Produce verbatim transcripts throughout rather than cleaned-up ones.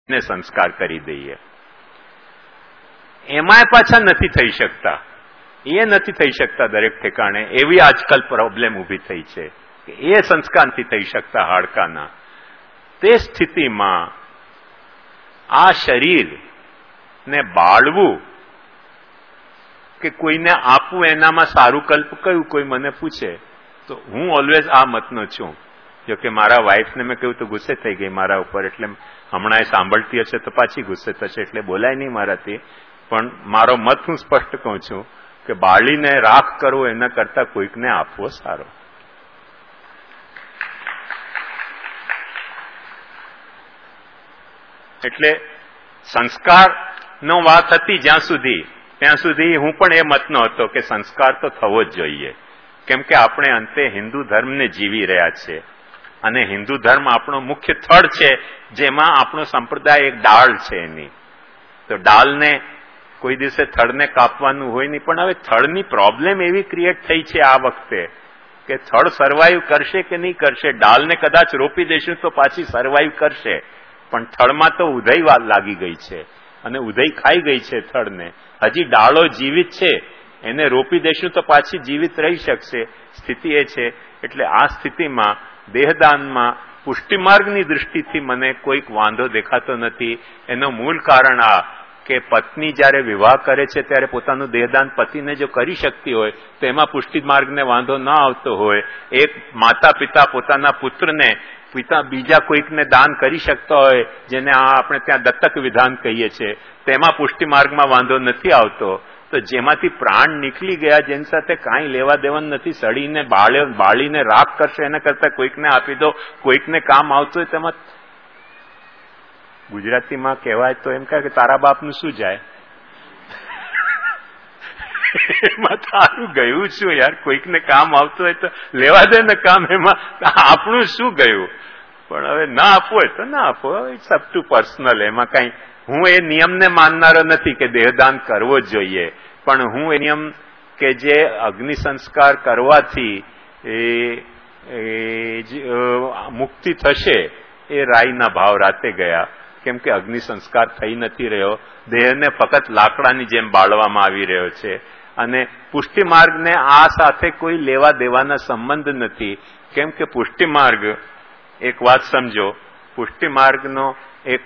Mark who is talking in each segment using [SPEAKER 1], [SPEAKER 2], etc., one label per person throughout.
[SPEAKER 1] ને સંસ્કાર કરી દઈએ. એમાંય પાછા નથી થઈ શકતા, એ નથી થઈ શકતા દરેક ઠેકાણે. એવી આજકાલ પ્રોબ્લેમ ઉભી થઈ છે કે એ સંસ્કાર નથી થઈ શકતા હાડકાના. તે સ્થિતિમાં આ શરીરને બાળવું કે કોઈને આપવું એનામાં સારું કલ્પ કયું કોઈ મને પૂછે તો હું ઓલવેઝ આ મતનો છું. જો કે મારા વાઇફને મેં કહ્યું તો ગુસ્સે થઈ ગઈ મારા ઉપર, એટલે હમણાં એ સાંભળતી હશે તો પાછી ગુસ્સે થશે, એટલે બોલાય નહીં મારાથી. પણ મારો મત હું સ્પષ્ટ કહું છું કે બાળીને રાખ કરવો એના કરતા કોઈકને આપવો સારો. એટલે સંસ્કારનો વાત હતી જ્યાં સુધી, ત્યાં સુધી હું પણ એ મતનો હતો કે સંસ્કાર તો થવો જ જોઈએ. કેમ કે આપણે અંતે હિન્દુ ધર્મને જીવી રહ્યા છીએ અને હિન્દુ ધર્મ આપણો મુખ્ય થડ છે, જેમાં આપણો સંપ્રદાય એક ડાળ છે એની. તો ડાળને કોઈ દિવસે થડને કાપવાનું હોય નહીં. પણ હવે થડની પ્રોબ્લેમ એવી ક્રિએટ થઈ છે આ વખતે કે થડ સર્વાઈવ કરશે કે નહીં કરશે. ડાળને કદાચ રોપી દેશું તો પાછી સર્વાઈવ કરશે, પણ થડમાં તો ઉધઈ વાત લાગી ગઈ છે અને ઉધઈ ખાઈ ગઈ છે થડને. હજી ડાળો જીવિત છે, એને રોપી દેશું તો પાછી જીવિત રહી શકશે. સ્થિતિ એ છે. એટલે આ સ્થિતિમાં દેહદાનમાં પુષ્ટિમાર્ગની દૃષ્ટિથી મને કોઈક વાંધો દેખાતો નથી. એનું મૂળ કારણ આ કે પત્ની જયારે વિવાહ કરે છે ત્યારે પોતાનું દેહદાન પતિને જો કરી શકતી હોય તો એમાં પુષ્ટિમાર્ગને વાંધો ન આવતો હોય. એક માતા પિતા પોતાના પુત્રને પિતા બીજા કોઈકને દાન કરી શકતા હોય, જેને આ આપણે ત્યાં દત્તક વિધાન કહીએ છીએ, તેમાં પુષ્ટિમાર્ગમાં વાંધો નથી આવતો. તો જેમાંથી પ્રાણ નીકળી ગયા, જેની સાથે કાંઈ લેવા દેવાનું નથી, સડીને બાળે બાળીને રાખ કરશે એના કરતા કોઈકને આપી દો, કોઈકને કામ આવતું હોય તેમાં. ગુજરાતીમાં કહેવાય તો એમ કહે કે તારા બાપનું શું જાય, એમાં તારું ગયું શું યાર. કોઈકને કામ આવતું હોય તો લેવા દે ને કામ, એમાં આપણું શું ગયું. પણ હવે ના આપવું હોય તો ના આપો, ઇટ્સ અપ ટુ પર્સનલ. એમાં કઈ હું એ નિયમને માનનારો નથી કે દેહદાન કરવો જ જોઈએ, પણ હું એ નિયમ કે જે અગ્નિ સંસ્કાર કરવાથી એ મુક્તિ થશે એ રાઈના ભાવ રાતે ગયા. કેમ કે અગ્નિ સંસ્કાર થઈ નથી રહ્યો, દેહને ફક્ત લાકડાની જેમ બાળવામાં આવી રહ્યો છે અને પુષ્ટિમાર્ગને આ સાથે કોઈ લેવા દેવાના સંબંધ નથી. કેમ કે પુષ્ટિમાર્ગ, એક વાત સમજો, પુષ્ટિમાર્ગનો એક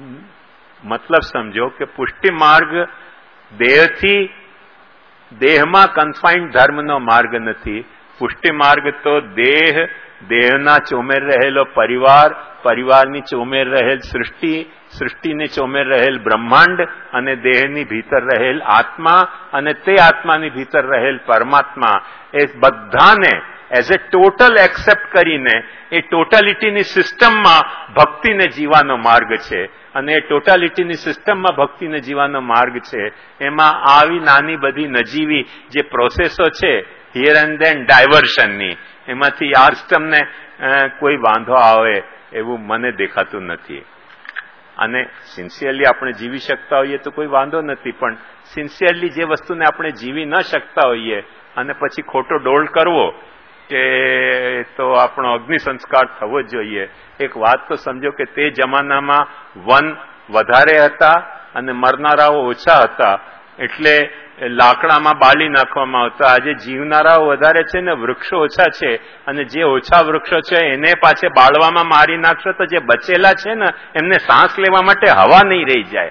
[SPEAKER 1] મતલબ સમજો કે પુષ્ટિમાર્ગ દેહથી દેહમાં કન્ફાઇન્ડ ધર્મનો માર્ગ નથી. પુષ્ટિમાર્ગ તો દેહ, દેહના ચોમેર રહેલો પરિવાર, પરિવારની ચોમેર રહેલ સૃષ્ટિ, સૃષ્ટિની ચોમેર રહેલ બ્રહ્માંડ અને દેહની ભીતર રહેલ આત્મા અને તે આત્માની ભીતર રહેલ પરમાત્મા, એ બધાને એઝ એ ટોટલ એક્સેપ્ટ કરીને એ ટોટાલિટીની સિસ્ટમમાં ભક્તિને જીવાનો માર્ગ છે. અને એ ટોટાલિટીની સિસ્ટમમાં ભક્તિને જીવાનો માર્ગ છે. એમાં આવી નાની બધી નજીવી જે પ્રોસેસો છે હિયર એન્ડ ધેન ડાયવર્શનની, એમાંથી આ સિસ્ટમને કોઈ વાંધો આવે એવું મને દેખાતું નથી. અને સિન્સિયરલી આપણે જીવી શકતા હોઈએ તો કોઈ વાંધો નથી, પણ સિન્સિયરલી જે વસ્તુને આપણે જીવી ન શકતા હોઈએ અને પછી ખોટો ડોળ કરવો કે તો આપણો અગ્નિ સંસ્કાર થવો જ જોઈએ. એક વાત તો સમજો કે તે જમાનામાં વન વધારે હતા અને મરનારાઓ ઓછા હતા, એટલે લાકડામાં બાળી નાખવામાં આવતા. આજે જીવનારાઓ વધારે છે ને વૃક્ષો ઓછા છે, અને જે ઓછા વૃક્ષો છે એને પાછે બાળવામાં મારી નાખશો તો જે બચેલા છે ને એમને શ્વાસ લેવા માટે હવા નહીં રહી જાય,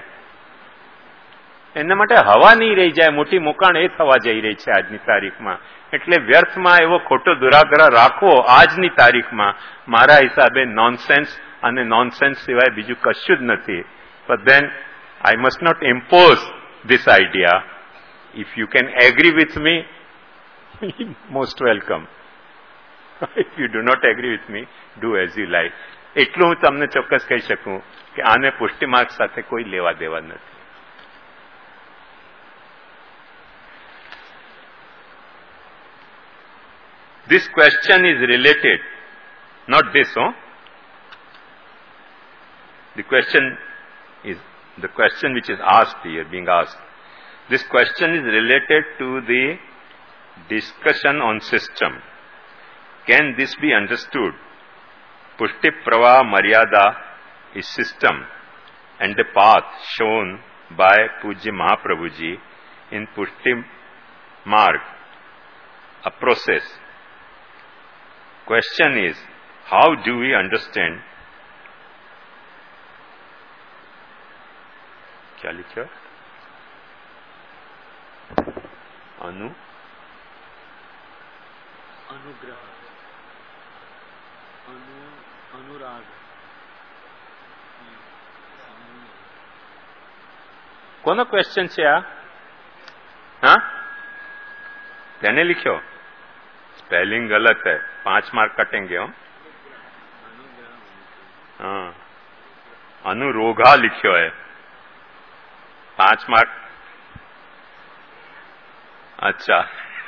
[SPEAKER 1] એના માટે હવા નહીં રહી જાય. મોટી મોકાણ એ થવા જઈ રહી છે આજની તારીખમાં. એટલે વ્યર્થમાં એવો ખોટો દુરાગ્રહ રાખવો આજની તારીખમાં મારા હિસાબે નોનસેન્સ, અને નોનસેન્સ સિવાય બીજું કશું જ નથી. But then I must not impose this idea. If you can agree with me, most welcome. If you do not agree with me, do as you like. એટલું હું તમને ચોક્કસ કહી શકું કે આને પુષ્ટિમાર્ગ સાથે કોઈ લેવા દેવા નથી. This question is related, not this, oh? The question is, the question which is asked here, being asked, this question is related to the discussion on system. Can this be understood? Pushti Prava Maryada is system and the path shown by Pujya Mahaprabhuji in Pushti Marg, a process. Question is, how do we understand? क्या लिखा? अनु
[SPEAKER 2] अनुग्रह अनु अनुराग
[SPEAKER 1] કોનો question છે આ? હા, તેને लिखो. Spelling गलत है, पांच मार्क कटेंगे हम. हाँ, अनुरोगा लिखो है, पांच मार्क. अच्छा,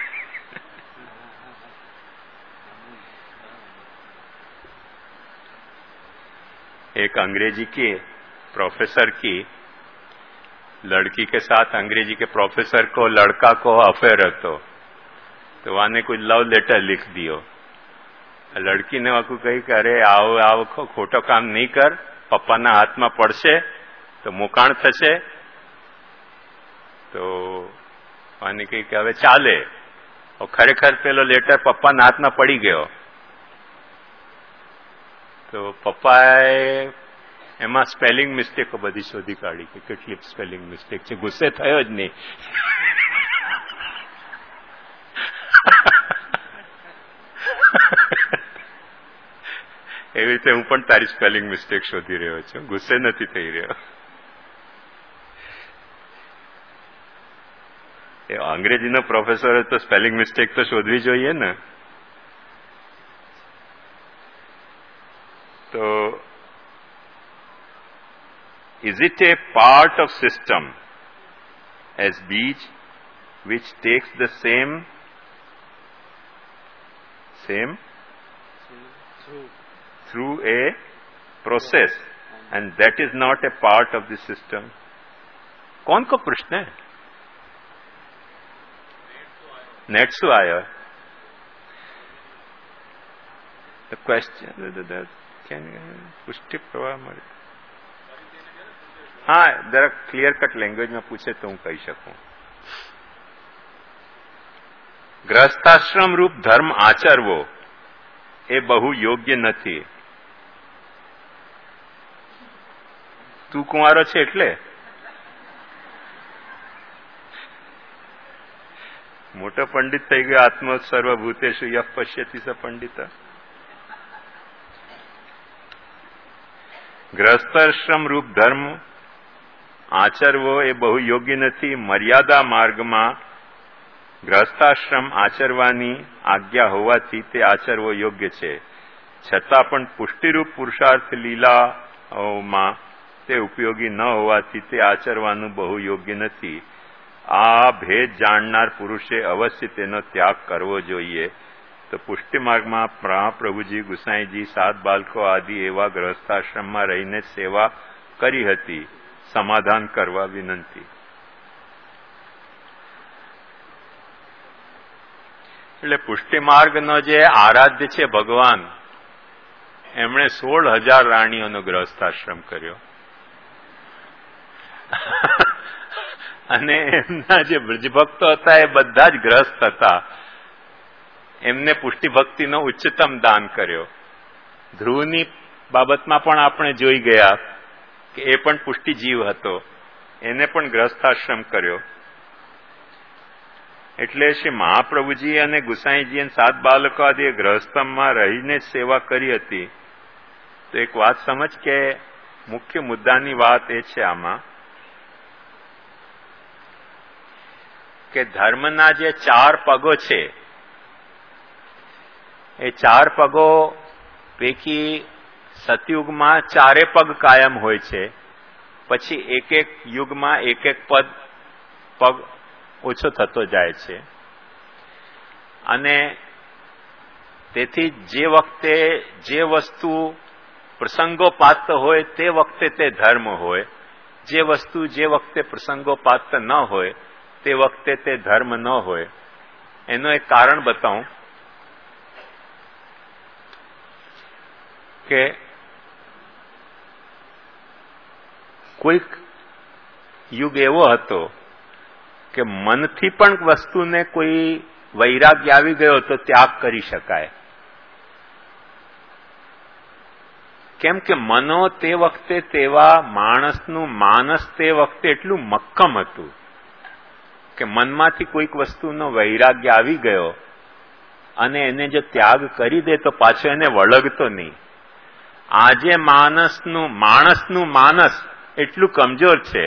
[SPEAKER 1] एक अंग्रेजी की प्रोफेसर की लड़की के साथ अंग्रेजी के प्रोफेसर को लड़का को अफेयर હતો, तो वाने कुछ लव लेटर लिख दियो. લડકીને વાકું કહી કે અરે આવો આવો ખોટો કામ નહીં કર, પપ્પાના હાથમાં પડશે તો મુકાણ થશે. તો વાને કહી કે હવે ચાલે. ખરેખર પેલો લેટર પપ્પાના હાથમાં પડી ગયો. તો પપ્પાએ એમાં સ્પેલિંગ મિસ્ટેકો બધી શોધી કાઢી કે કેટલી સ્પેલિંગ મિસ્ટેક છે. ગુસ્સે થયો જ નહીં. એવી રીતે હું પણ તારી સ્પેલિંગ મિસ્ટેક શોધી રહ્યો છું, ગુસ્સે નથી થઈ રહ્યો. એ અંગ્રેજીનો પ્રોફેસર તો સ્પેલિંગ મિસ્ટેક તો શોધવી જોઈએ ને. તો is it a part of system as beach which takes the same same
[SPEAKER 2] through
[SPEAKER 1] through a process and that is not a part of the system? कौन को प्रश्न है? नेट से आया. The question that can पुष्टि प्रवाह मरे. हाँ, जरा क्लियर कट लैंग्वेज में पूछे तो હું કહી શકું. ગ્રહસ્થાશ્રમ રૂપ ધર્મ આચરવો એ બહુ યોગ્ય નથી. તું કુંવારો છે એટલે મોટો પંડિત થઈ ગયો. આત્મ સર્વભૂતેષુ યઃ પશ્યતિ સ પંડિત. ગ્રહસ્થાશ્રમ રૂપ ધર્મ આચરવો એ બહુ યોગ્ય નથી. મર્યાદા માર્ગમાં ગ્રહસ્થાશ્રમ આચરવાની આજ્ઞા હોવાથી તે આચરવો યોગ્ય છે. છતાં પણ પુષ્ટિરૂપ પુરુષાર્થ લીલાઓમાં તે ઉપયોગી ન હોવાથી તે આચરવાનું બહુ યોગ્ય નથી. આ ભેદ જાણનાર પુરુષે અવશ્ય તેનો ત્યાગ કરવો જોઈએ. તો પુષ્ટિ માર્ગમાં મહાપ્રભુજી, ગુસાઈજી, સાત બાલકો આદિ એવા ગ્રહસ્થાશ્રમમાં રહીને સેવા કરી હતી. સમાધાન કરવા વિનંતી. એટલે પુષ્ટિ માર્ગનો જે આરાધ્ય છે ભગવાન, એમણે સોળ હજાર રાણીઓનો ગ્રહસ્થાશ્રમ કર્યો. અને એમના જે બ્રજભક્તો હતા એ બધા જ ગ્રસ્ત હતા. એમને પુષ્ટિ ભક્તિનો ઉચ્ચતમ દાન કર્યો. ધ્રુવની બાબતમાં પણ આપણે જોઈ ગયા કે એ પણ પુષ્ટિ જીવ હતો, એને પણ ગ્રહસ્થાશ્રમ કર્યો. એટલે શ્રી મહાપ્રભુજી અને ગુસાઈજી અને સાત બાલકો આદિ ગ્રહસ્થમાં રહીને જ સેવા કરી હતી. તો એક વાત સમજ કે મુખ્ય મુદ્દાની વાત એ છે આમાં કે ધર્મના જે ચાર પગો છે એ ચાર પગો પૈકી સતયુગમાં ચારે પગ કાયમ હોય છે. પછી એક એક યુગમાં એક એક પદ પગ ઓછો થતો જાય છે. અને તેથી જે વખતે જે વસ્તુ પ્રસંગોપાત હોય તે વખતે તે ધર્મ હોય, જે વસ્તુ જે વખતે પ્રસંગોપાત ન હોય તે વખતે તે ધર્મ ન હોય. એનું એક કારણ બતાવું કે કોઈક યુગ એવો હતો કે મનથી પણ વસ્તુને કોઈ વૈરાગ્ય આવી ગયો તો ત્યાગ કરી શકાય. કેમ કે મનો તે વખતે તેવા માણસનું માનસ તે વખતે એટલું મક્કમ હતું કે મનમાંથી કોઈક વસ્તુનો વૈરાગ્ય આવી ગયો અને એને જો ત્યાગ કરી દે તો પાછો એને વળગતો નહીં. આજે માણસનું માણસનું માનસ એટલું કમજોર છે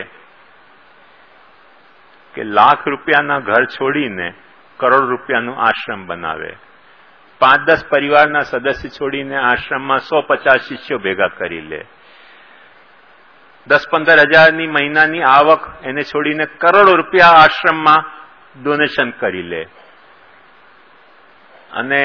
[SPEAKER 1] કે લાખ રૂપિયાના ઘર છોડીને કરોડ રૂપિયાનું આશ્રમ બનાવે, પાંચ દસ પરિવારના સદસ્ય છોડીને આશ્રમમાં સો પચાસ શિષ્યો ભેગા કરી લે, દસ પંદર હજારની મહિનાની આવક એને છોડીને કરોડો રૂપિયા આશ્રમમાં ડોનેશન કરી લે. અને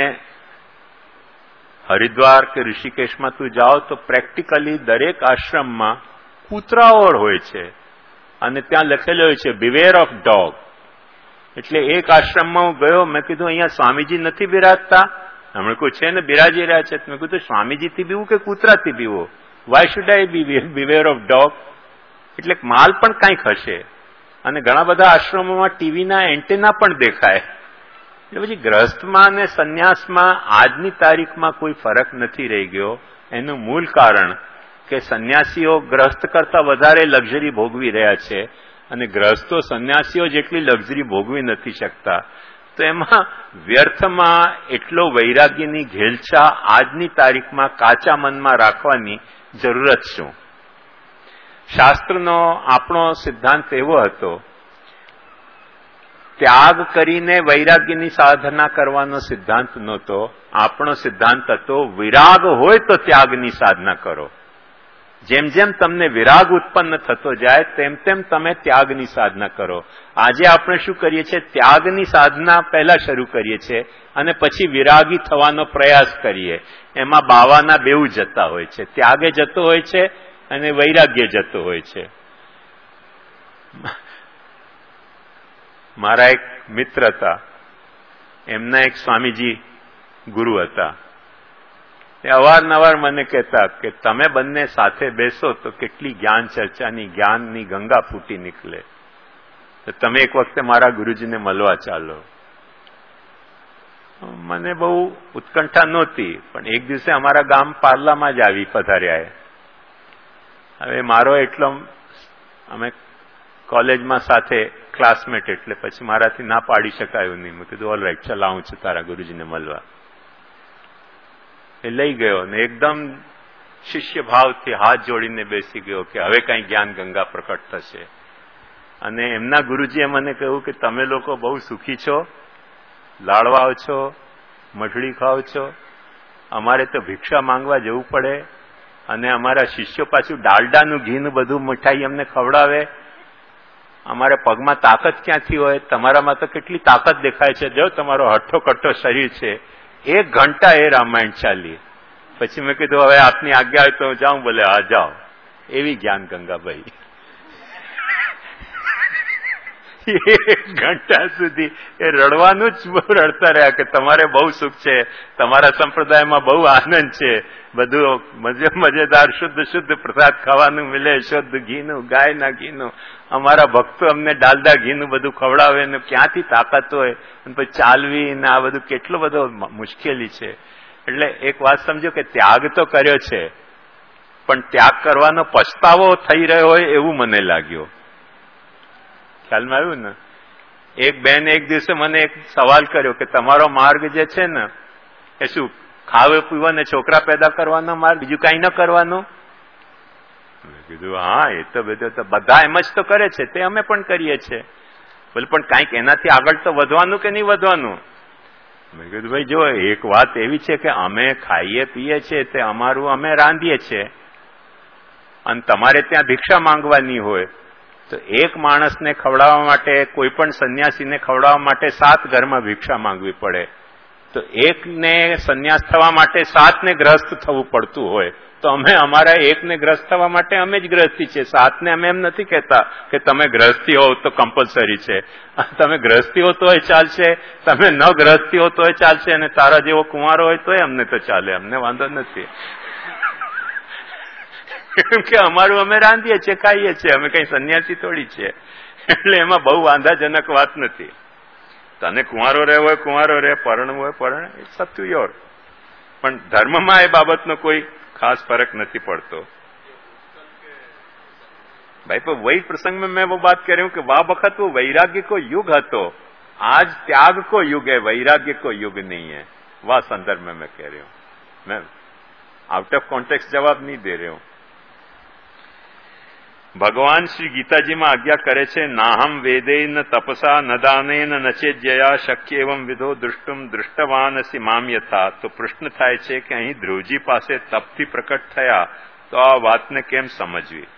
[SPEAKER 1] હરિદ્વાર કે ઋષિકેશમાં તું જાઓ તો પ્રેક્ટિકલી દરેક આશ્રમમાં કૂતરાઓ હોય છે અને ત્યાં લખેલો હોય છે બિવેર ઓફ ડોગ. એટલે એક આશ્રમમાં હું ગયો, મેં કીધું અહીંયા સ્વામીજી નથી બિરાજતા? હમણાં કોઈ છે ને બિરાજી રહ્યા છે. મેં કીધું સ્વામીજીથી બીવું કે કૂતરાથી બીવો? Why should I be beware of dog? એટલે માલ પણ કંઈક હશે. અને ઘણા બધા આશ્રમોમાં ટીવીના એન્ટેના પણ દેખાય. એટલે પછી ગ્રહસ્થમાં અને સંન્યાસમાં આજની તારીખમાં કોઈ ફરક નથી રહી ગયો. એનું મૂળ કારણ કે સંન્યાસીઓ ગ્રહસ્થ કરતા વધારે લક્ઝરી ભોગવી રહ્યા છે અને ગ્રહસ્થો સંન્યાસીઓ જેટલી લક્ઝરી ભોગવી નથી શકતા. તો એમાં વ્યર્થમાં એટલો વૈરાગ્યની ઘેલછા આજની તારીખમાં કાચા મનમાં રાખવાની જરૂરત શું? શાસ્ત્રનો આપણો સિદ્ધાંત એવો હતો, ત્યાગ કરીને વૈરાગ્યની સાધના કરવાનો સિદ્ધાંત નહોતો. આપણો સિદ્ધાંત હતો વિરાગ હોય તો ત્યાગની સાધના કરો. જેમ જેમ તમને વિરાગ ઉત્પન્ન થતો જાય તેમ તેમ તમે ત્યાગની સાધના કરો. આજે આપણે શું કરીએ છીએ? ત્યાગની સાધના પહેલા શરૂ કરીએ છીએ અને પછી વિરાગી થવાનો પ્રયાસ કરીએ. એમાં બાવાના બેઉ જતા હોય છે. ત્યાગે જતો હોય છે અને વૈરાગ્ય જતો હોય છે. મારા એક મિત્ર હતા, એમના એક સ્વામીજી ગુરુ હતા. એ અવારનવાર મને કહેતા કે તમે બંને સાથે બેસો તો કેટલી જ્ઞાન ચર્ચાની જ્ઞાનની ગંગા ફૂટી નીકળે. તો તમે એક વખતે મારા ગુરુજીને મળવા ચાલો. મને બહુ ઉત્કંઠા નહોતી, પણ એક દિવસે અમારા ગામ પાર્લામાં જ આવી પધાર્યા. હવે મારો એટલો, અમે કોલેજમાં સાથે ક્લાસમેટ, એટલે પછી મારાથી ના પાડી શકાયું નહીં. મેં કીધું ઓલ રાઈટ, ચાલ આવું છું તારા ગુરુજીને મળવા. એ લઈ ગયો ને એકદમ શિષ્ય ભાવથી હાથ જોડીને બેસી ગયો કે હવે કઈ જ્ઞાન ગંગા પ્રકટ થશે. અને એમના ગુરુજીએ મને કહ્યું કે તમે લોકો બહુ સુખી છો, લાડવાઓ છો, મઠડી ખાઓ છો, અમારે તો ભિક્ષા માંગવા જવું પડે અને અમારા શિષ્યો પાછું ડાલડાનું ઘીનું બધું મીઠાઈ અમને ખવડાવે. અમારે પગમાં તાકાત ક્યાંથી હોય? તમારામાં તો કેટલી તાકાત દેખાય છે, જો તમારો હઠ્ઠો કટ્ટો શરીર છે. એક ઘંટા એ રામાયણ ચાલી. પછી મેં કીધું હવે આપની આજ્ઞા હોય તો જાઉં. બોલે હા જાઓ. એવી જ્ઞાન ગંગાભાઈ એક ઘંટા સુધી એ રડવાનું જ રડતા રહ્યા કે તમારે બહુ સુખ છે, તમારા સંપ્રદાયમાં બહુ આનંદ છે, બધું મજે મજેદાર શુદ્ધ શુદ્ધ પ્રસાદ ખાવાનું મિલે, શુદ્ધ ઘીનું, ગાયના ઘીનું. અમારા ભક્તો અમને ડાલડા ઘીનું બધું ખવડાવે ને ક્યાંથી તાકાત હોય અને પછી ચાલવી ને આ બધું કેટલો બધો મુશ્કેલી છે. એટલે એક વાત સમજો કે ત્યાગ તો કર્યો છે, પણ ત્યાગ કરવાનો પછતાવો થઈ રહ્યો હોય એવું મને લાગ્યો. ખ્યાલમાં આવ્યું ને? એક બેન એક દિવસે મને એક સવાલ કર્યો કે તમારો માર્ગ જે છે ને એ શું ખાવે પીવા ને છોકરા પેદા કરવાનો માર્ગ, બીજું કઈ ન કરવાનું? મેં કીધું હા એ તો બધું તો બધા એમ જ તો કરે છે, તે અમે પણ કરીએ છીએ. બોલે પણ કાંઈક એનાથી આગળ તો વધવાનું કે નહીં વધવાનું? મેં કીધું ભાઈ જો એક વાત એવી છે કે અમે ખાઈએ પીએ છીએ તે અમારું અમે રાંધીએ છીએ અને તમારે ત્યાં ભિક્ષા માંગવાની હોય તો એક માણસને ખવડાવવા માટે, કોઈ પણ સંન્યાસીને ખવડાવવા માટે સાત ઘરમાં ભિક્ષા માંગવી પડે. તો એકને સંન્યાસ થવા માટે સાતને ગ્રસ્ત થવું પડતું હોય તો અમે અમારા એકને ગ્રસ્ત થવા માટે અમે જ ગ્રસ્તી છીએ. સાતને અમે એમ નથી કહેતા કે તમે ગ્રસ્તી હો તો કમ્પલસરી છે. તમે ગ્રસ્તી હો તોય ચાલશે, તમે ન ગ્રસ્તી હો તોય ચાલશે, અને તારા જેવો કુંવારો હોય તોય અમને તો ચાલે, અમને વાંધો નથી. કેમ કે અમારું અમે રાંધીએ છીએ, ખાઈએ છીએ, અમે કઈ સંન્યાસી થોડી છીએ. એટલે એમાં બહુ વાંધાજનક વાત નથી. તને કુંવારો રહેવો હોય કુંવારો રહે, પરણવું હોય પરણે, ઇટ્સ અપ ટુ યોર. પણ ધર્મમાં એ બાબતનો કોઈ ખાસ फर्क नहीं पड़तो. भाई पर वही प्रसंग में मैं वो बात कह रही हूं कि वह वक्त वो वैराग्य को युग हतो, आज त्याग को युग है, वैराग्य को युग नहीं है. वह संदर्भ में मैं कह रही हूं. मैं आउट ऑफ कॉन्टेक्स्ट जवाब नहीं दे रही हूं. भगवान श्री गीताजी में आज्ञा करे छे, नाहम वेदे न तपसा न दाने न नचेज्यया शक्य एवं विधो दृष्टुम दृष्टवान असि माम यथा. तो प्रश्न थाय छे कि अहीं ध्रुवजी पासे तपथी प्रकट थया तो आ वातने केम समजवी.